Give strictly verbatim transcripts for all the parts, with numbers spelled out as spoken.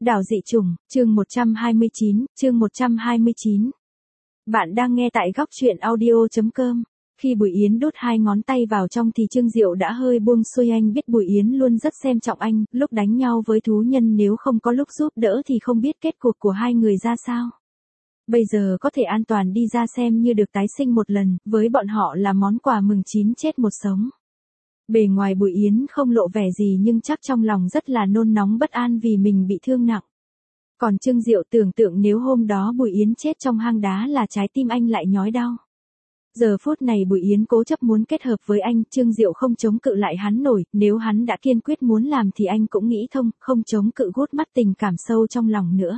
Đảo dị trùng, chương một trăm hai mươi chín, chương một trăm hai mươi chín. Bạn đang nghe tại góc truyện audio chấm com. Khi Bùi Yến đút hai ngón tay vào trong thì Trương Diệu đã hơi buông xuôi, anh biết Bùi Yến luôn rất xem trọng anh, lúc đánh nhau với thú nhân nếu không có lúc giúp đỡ thì không biết kết cục của hai người ra sao. Bây giờ có thể an toàn đi ra xem như được tái sinh một lần, với bọn họ là món quà mừng chín chết một sống. Bề ngoài Bùi Yến không lộ vẻ gì nhưng chắc trong lòng rất là nôn nóng bất an vì mình bị thương nặng. Còn Trương Diệu tưởng tượng nếu hôm đó Bùi Yến chết trong hang đá là trái tim anh lại nhói đau. Giờ phút này Bùi Yến cố chấp muốn kết hợp với anh, Trương Diệu không chống cự lại hắn nổi, nếu hắn đã kiên quyết muốn làm thì anh cũng nghĩ thông, không chống cự gút mắt tình cảm sâu trong lòng nữa.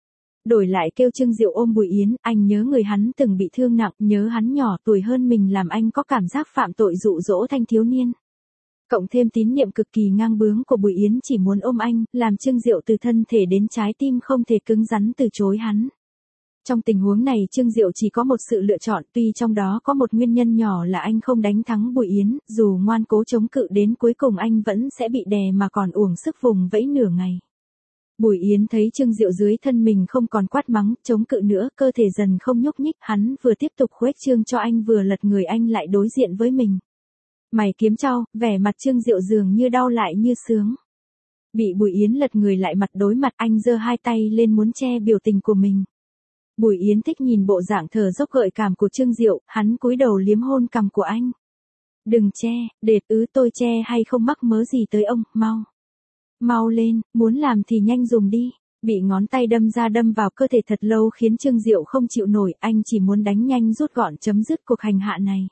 Đổi lại kêu Trương Diệu ôm Bùi Yến, anh nhớ người hắn từng bị thương nặng, nhớ hắn nhỏ tuổi hơn mình làm anh có cảm giác phạm tội dụ dỗ thanh thiếu niên. Cộng thêm tín niệm cực kỳ ngang bướng của Bùi Yến chỉ muốn ôm anh, làm Trương Diệu từ thân thể đến trái tim không thể cứng rắn từ chối hắn. Trong tình huống này Trương Diệu chỉ có một sự lựa chọn, tuy trong đó có một nguyên nhân nhỏ là anh không đánh thắng Bùi Yến, dù ngoan cố chống cự đến cuối cùng anh vẫn sẽ bị đè mà còn uổng sức vùng vẫy nửa ngày. Bùi Yến thấy Trương Diệu dưới thân mình không còn quát mắng, chống cự nữa, cơ thể dần không nhúc nhích, hắn vừa tiếp tục khuếch trương cho anh vừa lật người anh lại đối diện với mình. Mày kiếm trao, vẻ mặt Trương Diệu dường như đau lại như sướng. Bị Bùi Yến lật người lại mặt đối mặt, anh giơ hai tay lên muốn che biểu tình của mình. Bùi Yến thích nhìn bộ dạng thở dốc gợi cảm của Trương Diệu, hắn cúi đầu liếm hôn cằm của anh. Đừng che, đệt ứ tôi che hay không mắc mớ gì tới ông, mau. Mau lên, muốn làm thì nhanh dùng đi. Bị ngón tay đâm ra đâm vào cơ thể thật lâu khiến Trương Diệu không chịu nổi, anh chỉ muốn đánh nhanh rút gọn chấm dứt cuộc hành hạ này.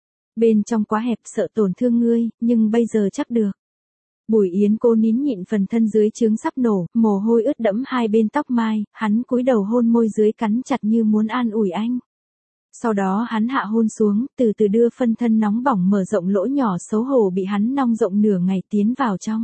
Bên trong quá hẹp sợ tổn thương ngươi, nhưng bây giờ chắc được. Bùi Yến cố nín nhịn phần thân dưới trướng sắp nổ, mồ hôi ướt đẫm hai bên tóc mai, hắn cúi đầu hôn môi dưới cắn chặt như muốn an ủi anh. Sau đó hắn hạ hôn xuống, từ từ đưa phân thân nóng bỏng mở rộng lỗ nhỏ xấu hổ bị hắn nong rộng nửa ngày tiến vào trong.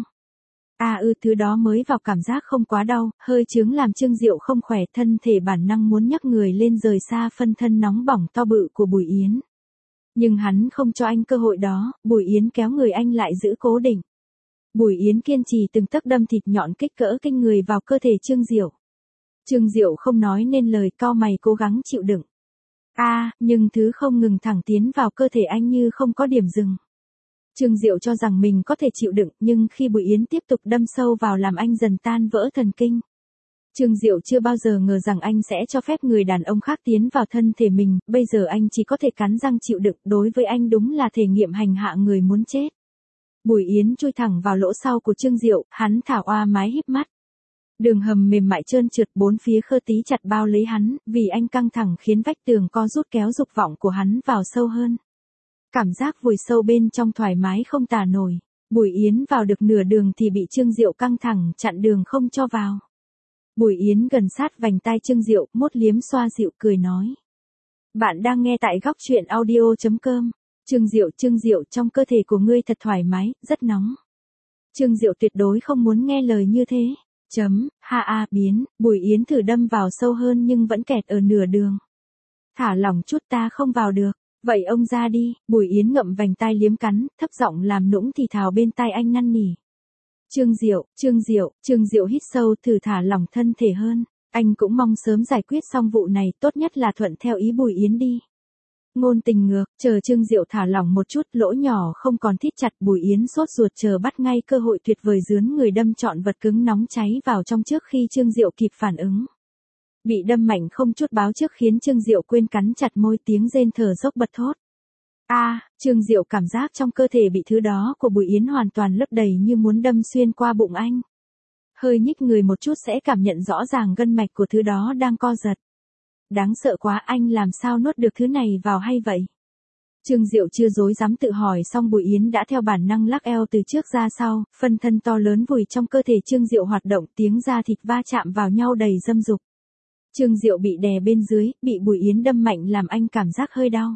À ư thứ đó mới vào cảm giác không quá đau, hơi chướng làm Trương Diệu không khỏe, thân thể bản năng muốn nhấc người lên rời xa phân thân nóng bỏng to bự của Bùi Yến. Nhưng hắn không cho anh cơ hội đó, Bùi Yến kéo người anh lại giữ cố định. Bùi Yến kiên trì từng tấc đâm thịt nhọn kích cỡ kinh người vào cơ thể Trương Diệu. Trương Diệu không nói nên lời, cau mày cố gắng chịu đựng. A, à, nhưng thứ không ngừng thẳng tiến vào cơ thể anh như không có điểm dừng. Trương Diệu cho rằng mình có thể chịu đựng, nhưng khi Bùi Yến tiếp tục đâm sâu vào làm anh dần tan vỡ thần kinh. Trương Diệu chưa bao giờ ngờ rằng anh sẽ cho phép người đàn ông khác tiến vào thân thể mình, bây giờ anh chỉ có thể cắn răng chịu đựng, đối với anh đúng là thể nghiệm hành hạ người muốn chết. Bùi Yến chui thẳng vào lỗ sau của Trương Diệu, hắn thả oa mái híp mắt. Đường hầm mềm mại trơn trượt bốn phía khơ tí chặt bao lấy hắn, vì anh căng thẳng khiến vách tường co rút kéo dục vọng của hắn vào sâu hơn. Cảm giác vùi sâu bên trong thoải mái không tả nổi. Bùi Yến vào được nửa đường thì bị Trương Diệu căng thẳng chặn đường không cho vào. Bùi Yến gần sát vành tai Trương Diệu, mốt liếm xoa dịu cười nói. Bạn đang nghe tại góc truyện audio chấm com. Trương Diệu, Trương Diệu, trong cơ thể của ngươi thật thoải mái, rất nóng. Trương Diệu tuyệt đối không muốn nghe lời như thế. Chấm, ha a biến, Bùi Yến thử đâm vào sâu hơn nhưng vẫn kẹt ở nửa đường. Thả lỏng chút, ta không vào được. Vậy ông ra đi, Bùi Yến ngậm vành tai liếm cắn, thấp giọng làm nũng thì thào bên tai anh năn nỉ. Trương Diệu, Trương Diệu, Trương Diệu hít sâu thử thả lỏng thân thể hơn. Anh cũng mong sớm giải quyết xong vụ này, tốt nhất là thuận theo ý Bùi Yến đi. Ngôn tình ngược, chờ Trương Diệu thả lỏng một chút, lỗ nhỏ không còn thít chặt, Bùi Yến sốt ruột chờ bắt ngay cơ hội tuyệt vời dướn người đâm trọn vật cứng nóng cháy vào trong trước khi Trương Diệu kịp phản ứng. Bị đâm mạnh không chút báo trước khiến Trương Diệu quên cắn chặt môi, tiếng rên thở dốc bật thốt. A, à, Trương Diệu cảm giác trong cơ thể bị thứ đó của Bùi Yến hoàn toàn lấp đầy như muốn đâm xuyên qua bụng anh. Hơi nhích người một chút sẽ cảm nhận rõ ràng gân mạch của thứ đó đang co giật. Đáng sợ quá, anh làm sao nuốt được thứ này vào hay vậy? Trương Diệu chưa dối dám tự hỏi xong Bùi Yến đã theo bản năng lắc eo từ trước ra sau, phân thân to lớn vùi trong cơ thể Trương Diệu hoạt động, tiếng da thịt va chạm vào nhau đầy dâm dục. Trương Diệu bị đè bên dưới, bị Bùi Yến đâm mạnh làm anh cảm giác hơi đau.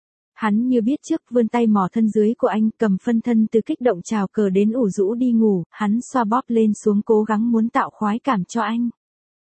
Hắn như biết trước vươn tay mò thân dưới của anh, cầm phân thân từ kích động trào cờ đến ủ rũ đi ngủ, hắn xoa bóp lên xuống cố gắng muốn tạo khoái cảm cho anh.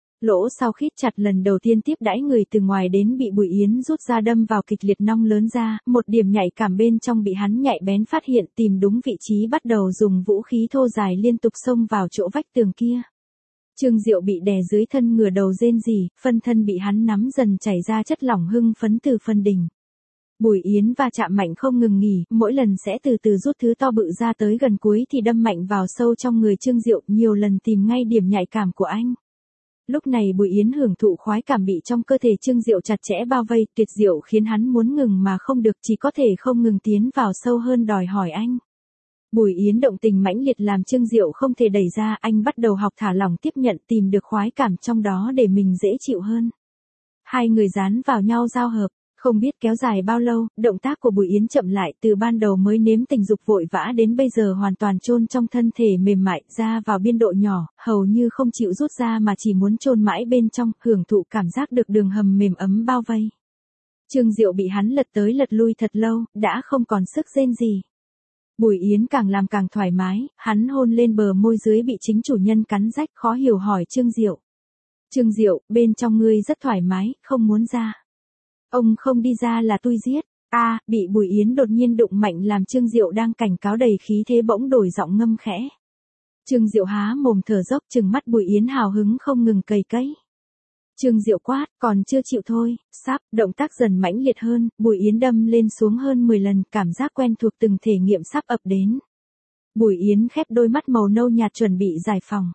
Lỗ sau khít chặt lần đầu tiên tiếp đãi người từ ngoài đến bị Bùi Yến rút ra đâm vào kịch liệt nong lớn ra, một điểm nhạy cảm bên trong bị hắn nhạy bén phát hiện, tìm đúng vị trí bắt đầu dùng vũ khí thô dài liên tục xông vào chỗ vách tường kia. Trương Diệu bị đè dưới thân ngửa đầu rên rỉ, phân thân bị hắn nắm dần chảy ra chất lỏng hưng phấn từ phân đỉnh. Bùi Yến va chạm mạnh không ngừng nghỉ, mỗi lần sẽ từ từ rút thứ to bự ra tới gần cuối thì đâm mạnh vào sâu trong người Trương Diệu, nhiều lần tìm ngay điểm nhạy cảm của anh. Lúc này Bùi Yến hưởng thụ khoái cảm bị trong cơ thể Trương Diệu chặt chẽ bao vây, tuyệt diệu khiến hắn muốn ngừng mà không được, chỉ có thể không ngừng tiến vào sâu hơn đòi hỏi anh. Bùi Yến động tình mãnh liệt làm Trương Diệu không thể đẩy ra, anh bắt đầu học thả lỏng tiếp nhận, tìm được khoái cảm trong đó để mình dễ chịu hơn. Hai người dán vào nhau giao hợp, không biết kéo dài bao lâu, động tác của Bùi Yến chậm lại, từ ban đầu mới nếm tình dục vội vã đến bây giờ hoàn toàn chôn trong thân thể mềm mại, ra vào biên độ nhỏ, hầu như không chịu rút ra mà chỉ muốn chôn mãi bên trong, hưởng thụ cảm giác được đường hầm mềm ấm bao vây. Trương Diệu bị hắn lật tới lật lui thật lâu, đã không còn sức rên gì. Bùi Yến càng làm càng thoải mái, hắn hôn lên bờ môi dưới bị chính chủ nhân cắn rách, khó hiểu hỏi Trương Diệu. Trương Diệu, bên trong ngươi rất thoải mái, không muốn ra. Ông không đi ra là tôi giết. A, à, bị Bùi Yến đột nhiên đụng mạnh làm Trương Diệu đang cảnh cáo đầy khí thế bỗng đổi giọng ngâm khẽ. Trương Diệu há mồm thở dốc, trừng mắt Bùi Yến hào hứng không ngừng cầy cấy. Trương Diệu quát, còn chưa chịu thôi, sắp, động tác dần mãnh liệt hơn, Bùi Yến đâm lên xuống hơn mười lần, cảm giác quen thuộc từng thể nghiệm sắp ập đến. Bùi Yến khép đôi mắt màu nâu nhạt chuẩn bị giải phòng.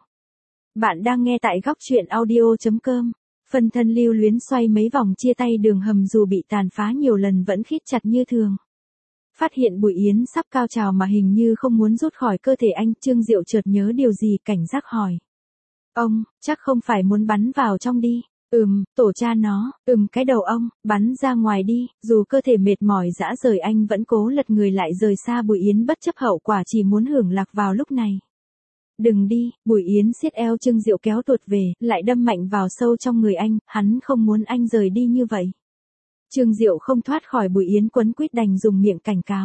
Bạn đang nghe tại góc truyện audio chấm com. Phân thân lưu luyến xoay mấy vòng chia tay đường hầm dù bị tàn phá nhiều lần vẫn khít chặt như thường. Phát hiện Bùi Yến sắp cao trào mà hình như không muốn rút khỏi cơ thể anh, Trương Diệu chợt nhớ điều gì, cảnh giác hỏi. Ông, chắc không phải muốn bắn vào trong đi. Ừm, tổ cha nó, ừm cái đầu ông, bắn ra ngoài đi, dù cơ thể mệt mỏi dã rời anh vẫn cố lật người lại rời xa Bùi Yến bất chấp hậu quả chỉ muốn hưởng lạc vào lúc này. Đừng đi, Bùi Yến siết eo Trương Diệu kéo tuột về, lại đâm mạnh vào sâu trong người anh, hắn không muốn anh rời đi như vậy. Trương Diệu không thoát khỏi Bùi Yến quấn quýt đành dùng miệng cảnh cáo.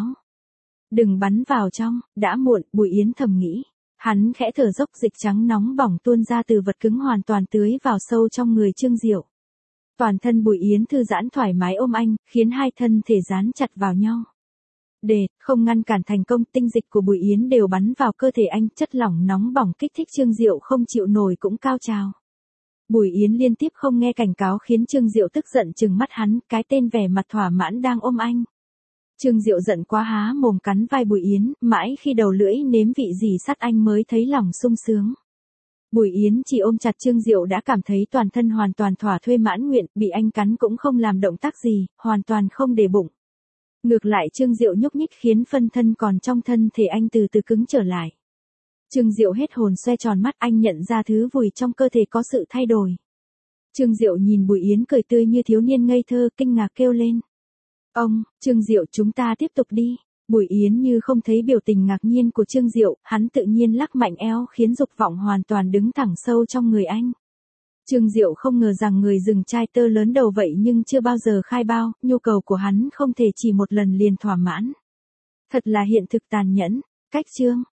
Đừng bắn vào trong, đã muộn, Bùi Yến thầm nghĩ. Hắn khẽ thở dốc, dịch trắng nóng bỏng tuôn ra từ vật cứng hoàn toàn tưới vào sâu trong người Trương Diệu. Toàn thân Bùi Yến thư giãn thoải mái ôm anh, khiến hai thân thể dán chặt vào nhau. Để không ngăn cản thành công, tinh dịch của Bùi Yến đều bắn vào cơ thể anh, chất lỏng nóng bỏng kích thích Trương Diệu không chịu nổi cũng cao trào. Bùi Yến liên tiếp không nghe cảnh cáo khiến Trương Diệu tức giận trừng mắt hắn, cái tên vẻ mặt thỏa mãn đang ôm anh. Trương Diệu giận quá há mồm cắn vai Bùi Yến, mãi khi đầu lưỡi nếm vị gì sắt anh mới thấy lòng sung sướng. Bùi Yến chỉ ôm chặt Trương Diệu đã cảm thấy toàn thân hoàn toàn thỏa thuê mãn nguyện, bị anh cắn cũng không làm động tác gì, hoàn toàn không để bụng. Ngược lại Trương Diệu nhúc nhích khiến phân thân còn trong thân thể anh từ từ cứng trở lại. Trương Diệu hết hồn xoe tròn mắt, anh nhận ra thứ vùi trong cơ thể có sự thay đổi. Trương Diệu nhìn Bùi Yến cười tươi như thiếu niên ngây thơ, kinh ngạc kêu lên. Ông, Trương Diệu, chúng ta tiếp tục đi. Bùi Yến như không thấy biểu tình ngạc nhiên của Trương Diệu, hắn tự nhiên lắc mạnh eo khiến dục vọng hoàn toàn đứng thẳng sâu trong người anh. Trương Diệu không ngờ rằng người rừng trai tơ lớn đầu vậy nhưng chưa bao giờ khai bao, nhu cầu của hắn không thể chỉ một lần liền thỏa mãn. Thật là hiện thực tàn nhẫn. Cách chương